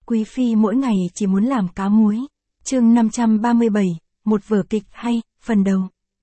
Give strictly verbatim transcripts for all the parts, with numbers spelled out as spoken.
quý phi mỗi ngày chỉ muốn làm cá muối. Chương năm trăm ba mươi bảy, một vở kịch hay, phần đầu.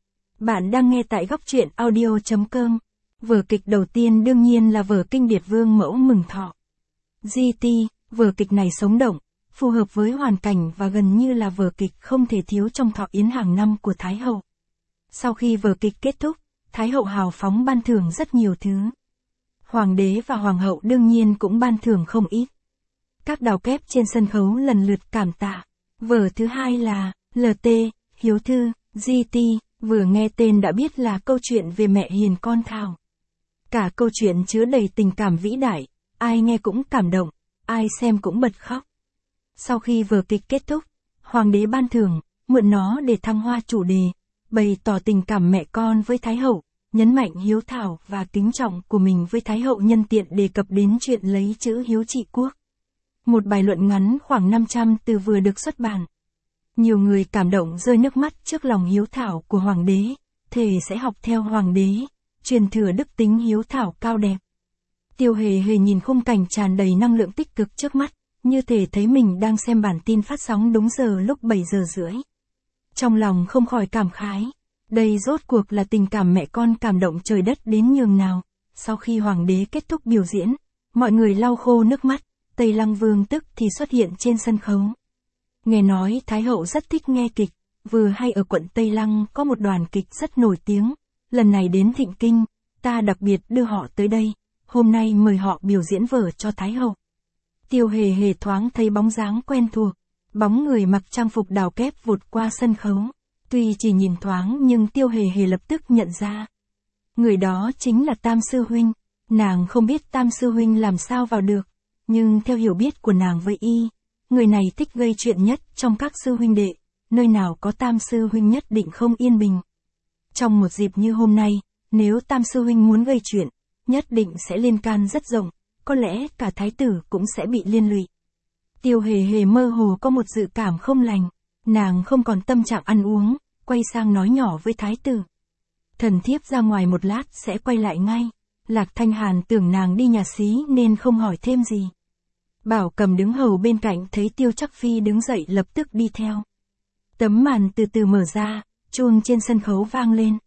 Bạn đang nghe tại góc truyện audio chấm com. Vở kịch đầu tiên đương nhiên là vở kinh điển Vương Mẫu Mừng Thọ. giê tê, vở kịch này sống động, phù hợp với hoàn cảnh và gần như là vở kịch không thể thiếu trong thọ yến hàng năm của Thái hậu. Sau khi vở kịch kết thúc, Thái hậu hào phóng ban thưởng rất nhiều thứ. Hoàng đế và hoàng hậu đương nhiên cũng ban thưởng không ít. Các đào kép trên sân khấu lần lượt cảm tạ. Vở thứ hai là lờ tê, Hiếu Thư, giê tê, vừa nghe tên đã biết là câu chuyện về mẹ hiền con Thảo. Cả câu chuyện chứa đầy tình cảm vĩ đại, ai nghe cũng cảm động, ai xem cũng bật khóc. Sau khi vở kịch kết thúc, hoàng đế ban thưởng, mượn nó để thăng hoa chủ đề, bày tỏ tình cảm mẹ con với Thái hậu, nhấn mạnh hiếu thảo và kính trọng của mình với Thái hậu, nhân tiện đề cập đến chuyện lấy chữ hiếu trị quốc. Một bài luận ngắn khoảng năm trăm từ vừa được xuất bản. Nhiều người cảm động rơi nước mắt trước lòng hiếu thảo của hoàng đế, thề sẽ học theo hoàng đế, truyền thừa đức tính hiếu thảo cao đẹp. Tiêu Hề Hề nhìn khung cảnh tràn đầy năng lượng tích cực trước mắt, như thể thấy mình đang xem bản tin phát sóng đúng giờ lúc bảy giờ rưỡi. Trong lòng không khỏi cảm khái, đây rốt cuộc là tình cảm mẹ con cảm động trời đất đến nhường nào. Sau khi hoàng đế kết thúc biểu diễn, mọi người lau khô nước mắt, Tây Lăng Vương tức thì xuất hiện trên sân khấu. Nghe nói Thái hậu rất thích nghe kịch, vừa hay ở quận Tây Lăng có một đoàn kịch rất nổi tiếng, lần này đến Thịnh Kinh, ta đặc biệt đưa họ tới đây, hôm nay mời họ biểu diễn vở cho Thái hậu. Tiêu Hề Hề thoáng thấy bóng dáng quen thuộc, bóng người mặc trang phục đào kép vụt qua sân khấu, tuy chỉ nhìn thoáng nhưng Tiêu Hề Hề lập tức nhận ra. Người đó chính là Tam Sư Huynh, nàng không biết Tam Sư Huynh làm sao vào được, nhưng theo hiểu biết của nàng với y, người này thích gây chuyện nhất trong các sư huynh đệ, nơi nào có Tam Sư Huynh nhất định không yên bình. Trong một dịp như hôm nay, nếu Tam Sư Huynh muốn gây chuyện, nhất định sẽ liên can rất rộng, có lẽ cả thái tử cũng sẽ bị liên lụy. Tiêu Hề Hề mơ hồ có một dự cảm không lành, nàng không còn tâm trạng ăn uống, quay sang nói nhỏ với thái tử. Thần thiếp ra ngoài một lát sẽ quay lại ngay. Lạc Thanh Hàn tưởng nàng đi nhà xí nên không hỏi thêm gì. Bảo Cầm đứng hầu bên cạnh thấy Tiêu Trắc Phi đứng dậy lập tức đi theo. Tấm màn từ từ mở ra, chuông trên sân khấu vang lên.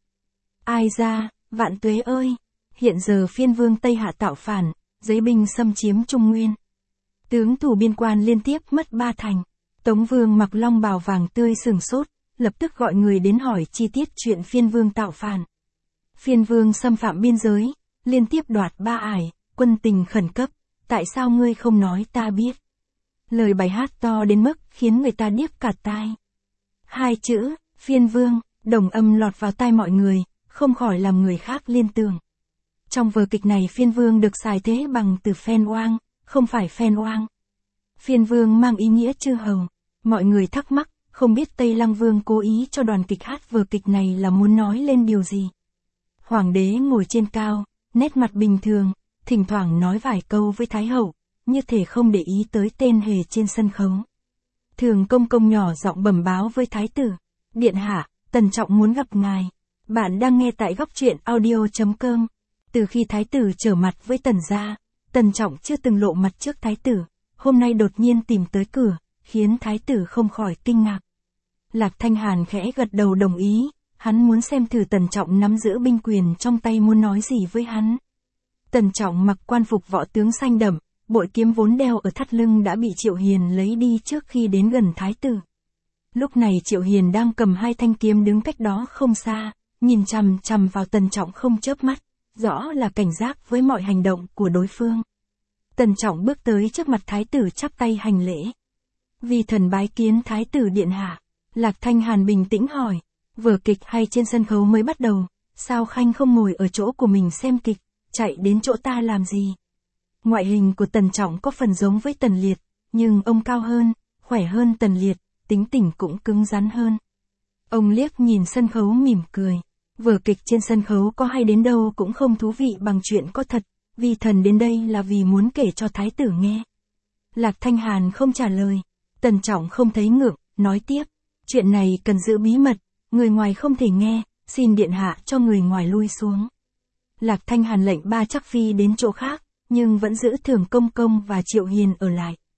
Ai ra, vạn tuế ơi, hiện giờ phiên vương Tây Hạ tạo phản, giấy binh xâm chiếm Trung Nguyên. Tướng thủ biên quan liên tiếp mất ba thành. Tống Vương mặc long bào vàng tươi sừng sốt, lập tức gọi người đến hỏi chi tiết chuyện phiên vương tạo phản. Phiên vương xâm phạm biên giới, liên tiếp đoạt ba ải, quân tình khẩn cấp, tại sao ngươi không nói ta biết? Lời bài hát to đến mức khiến người ta điếc cả tai. Hai chữ, phiên vương, đồng âm lọt vào tai mọi người, không khỏi làm người khác liên tưởng. Trong vở kịch này phiên vương được xài thế bằng từ phen oang, không phải phen oang. Phiên vương mang ý nghĩa chư hầu. Mọi người thắc mắc, không biết Tây Lăng Vương cố ý cho đoàn kịch hát vở kịch này là muốn nói lên điều gì. Hoàng đế ngồi trên cao, nét mặt bình thường, thỉnh thoảng nói vài câu với Thái hậu, như thể không để ý tới tên Hề trên sân khấu. Thường công công nhỏ giọng bẩm báo với Thái tử, điện hạ, Tần Trọng muốn gặp ngài. Bạn đang nghe tại góc truyện audio chấm com. Từ khi Thái tử trở mặt với Tần gia, Tần Trọng chưa từng lộ mặt trước Thái tử, hôm nay đột nhiên tìm tới cửa, khiến Thái tử không khỏi kinh ngạc. Lạc Thanh Hàn khẽ gật đầu đồng ý, hắn muốn xem thử Tần Trọng nắm giữ binh quyền trong tay muốn nói gì với hắn. Tần Trọng mặc quan phục võ tướng xanh đậm, bội kiếm vốn đeo ở thắt lưng đã bị Triệu Hiền lấy đi trước khi đến gần Thái tử. Lúc này Triệu Hiền đang cầm hai thanh kiếm đứng cách đó không xa, nhìn chằm chằm vào Tần Trọng không chớp mắt, rõ là cảnh giác với mọi hành động của đối phương. Tần Trọng bước tới trước mặt Thái tử chắp tay hành lễ. Vì thần bái kiến Thái tử điện hạ. Lạc Thanh Hàn bình tĩnh hỏi, vở kịch hay trên sân khấu mới bắt đầu, sao Khanh không ngồi ở chỗ của mình xem kịch, chạy đến chỗ ta làm gì? Ngoại hình của Tần Trọng có phần giống với Tần Liệt, nhưng ông cao hơn, khỏe hơn Tần Liệt, tính tình cũng cứng rắn hơn. Ông liếc nhìn sân khấu mỉm cười, vở kịch trên sân khấu có hay đến đâu cũng không thú vị bằng chuyện có thật, vì thần đến đây là vì muốn kể cho Thái tử nghe. Lạc Thanh Hàn không trả lời, Tần Trọng không thấy ngượng, nói tiếp. Chuyện này cần giữ bí mật, người ngoài không thể nghe, xin điện hạ cho người ngoài lui xuống. Lạc Thanh Hàn lệnh ba Trắc Phi đến chỗ khác, nhưng vẫn giữ Thường Công Công và Triệu Hiền ở lại.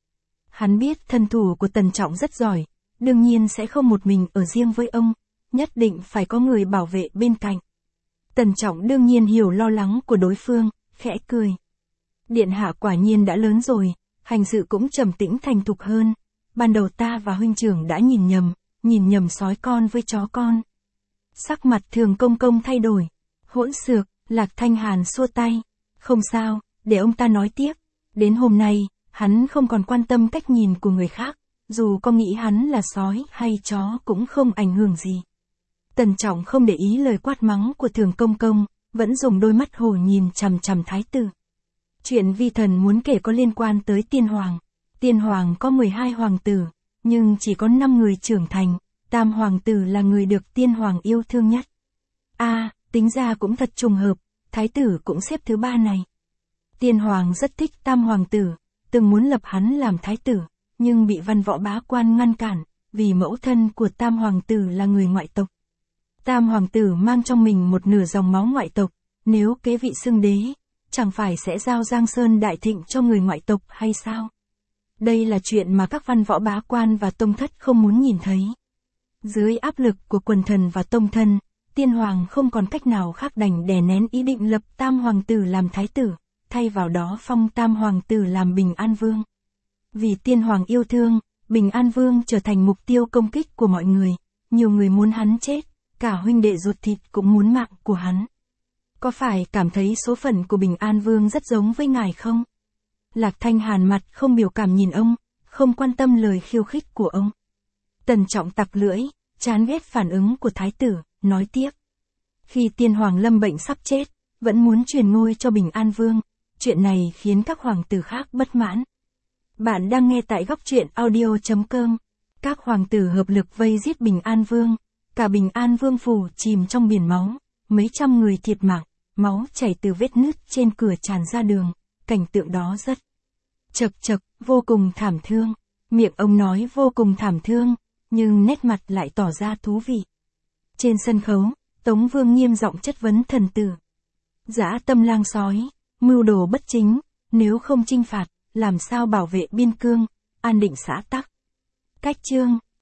Hắn biết thân thủ của Tần Trọng rất giỏi, đương nhiên sẽ không một mình ở riêng với ông, nhất định phải có người bảo vệ bên cạnh. Tần Trọng đương nhiên hiểu lo lắng của đối phương, khẽ cười. Điện hạ quả nhiên đã lớn rồi, hành sự cũng trầm tĩnh thành thục hơn. Ban đầu ta và huynh trưởng đã nhìn nhầm, nhìn nhầm sói con với chó con. Sắc mặt Thường Công Công thay đổi. Hỗn xược, Lạc Thanh Hàn xua tay. Không sao, để ông ta nói tiếp. Đến hôm nay, hắn không còn quan tâm cách nhìn của người khác, dù có nghĩ hắn là sói hay chó cũng không ảnh hưởng gì. Tần Trọng không để ý lời quát mắng của Thường Công Công, vẫn dùng đôi mắt hổ nhìn chằm chằm thái tử. Chuyện vi thần muốn kể có liên quan tới tiên hoàng. Tiên hoàng có mười hai hoàng tử, nhưng chỉ có năm người trưởng thành, tam hoàng tử là người được tiên hoàng yêu thương nhất. A, à, tính ra cũng thật trùng hợp, thái tử cũng xếp thứ ba này. Tiên hoàng rất thích tam hoàng tử, từng muốn lập hắn làm thái tử, nhưng bị văn võ bá quan ngăn cản, vì mẫu thân của tam hoàng tử là người ngoại tộc. Tam hoàng tử mang trong mình một nửa dòng máu ngoại tộc, nếu kế vị xưng đế, chẳng phải sẽ giao Giang Sơn đại thịnh cho người ngoại tộc hay sao? Đây là chuyện mà các văn võ bá quan và tông thất không muốn nhìn thấy. Dưới áp lực của quần thần và tông thân, tiên hoàng không còn cách nào khác đành đè nén ý định lập tam hoàng tử làm thái tử, thay vào đó phong tam hoàng tử làm Bình An Vương. Vì tiên hoàng yêu thương, Bình An Vương trở thành mục tiêu công kích của mọi người, nhiều người muốn hắn chết, cả huynh đệ ruột thịt cũng muốn mạng của hắn. Có phải cảm thấy số phận của Bình An Vương rất giống với ngài không? Lạc Thanh Hàn mặt không biểu cảm nhìn ông, không quan tâm lời khiêu khích của ông. Tần Trọng tặc lưỡi, chán ghét phản ứng của thái tử, nói tiếp. Khi tiên hoàng lâm bệnh sắp chết, vẫn muốn truyền ngôi cho Bình An Vương, chuyện này khiến các hoàng tử khác bất mãn. Bạn đang nghe tại góc truyện audio chấm com. Các hoàng tử hợp lực vây giết Bình An Vương, cả Bình An Vương phủ chìm trong biển máu, mấy trăm người thiệt mạng, máu chảy từ vết nứt trên cửa tràn ra đường, cảnh tượng đó rất chật chật, vô cùng thảm thương. Miệng ông nói vô cùng thảm thương, nhưng nét mặt lại tỏ ra thú vị. Trên sân khấu, Tống Vương nghiêm giọng chất vấn thần tử. Dã tâm lang sói, mưu đồ bất chính, nếu không chinh phạt, làm sao bảo vệ biên cương, an định xã tắc. Cách chương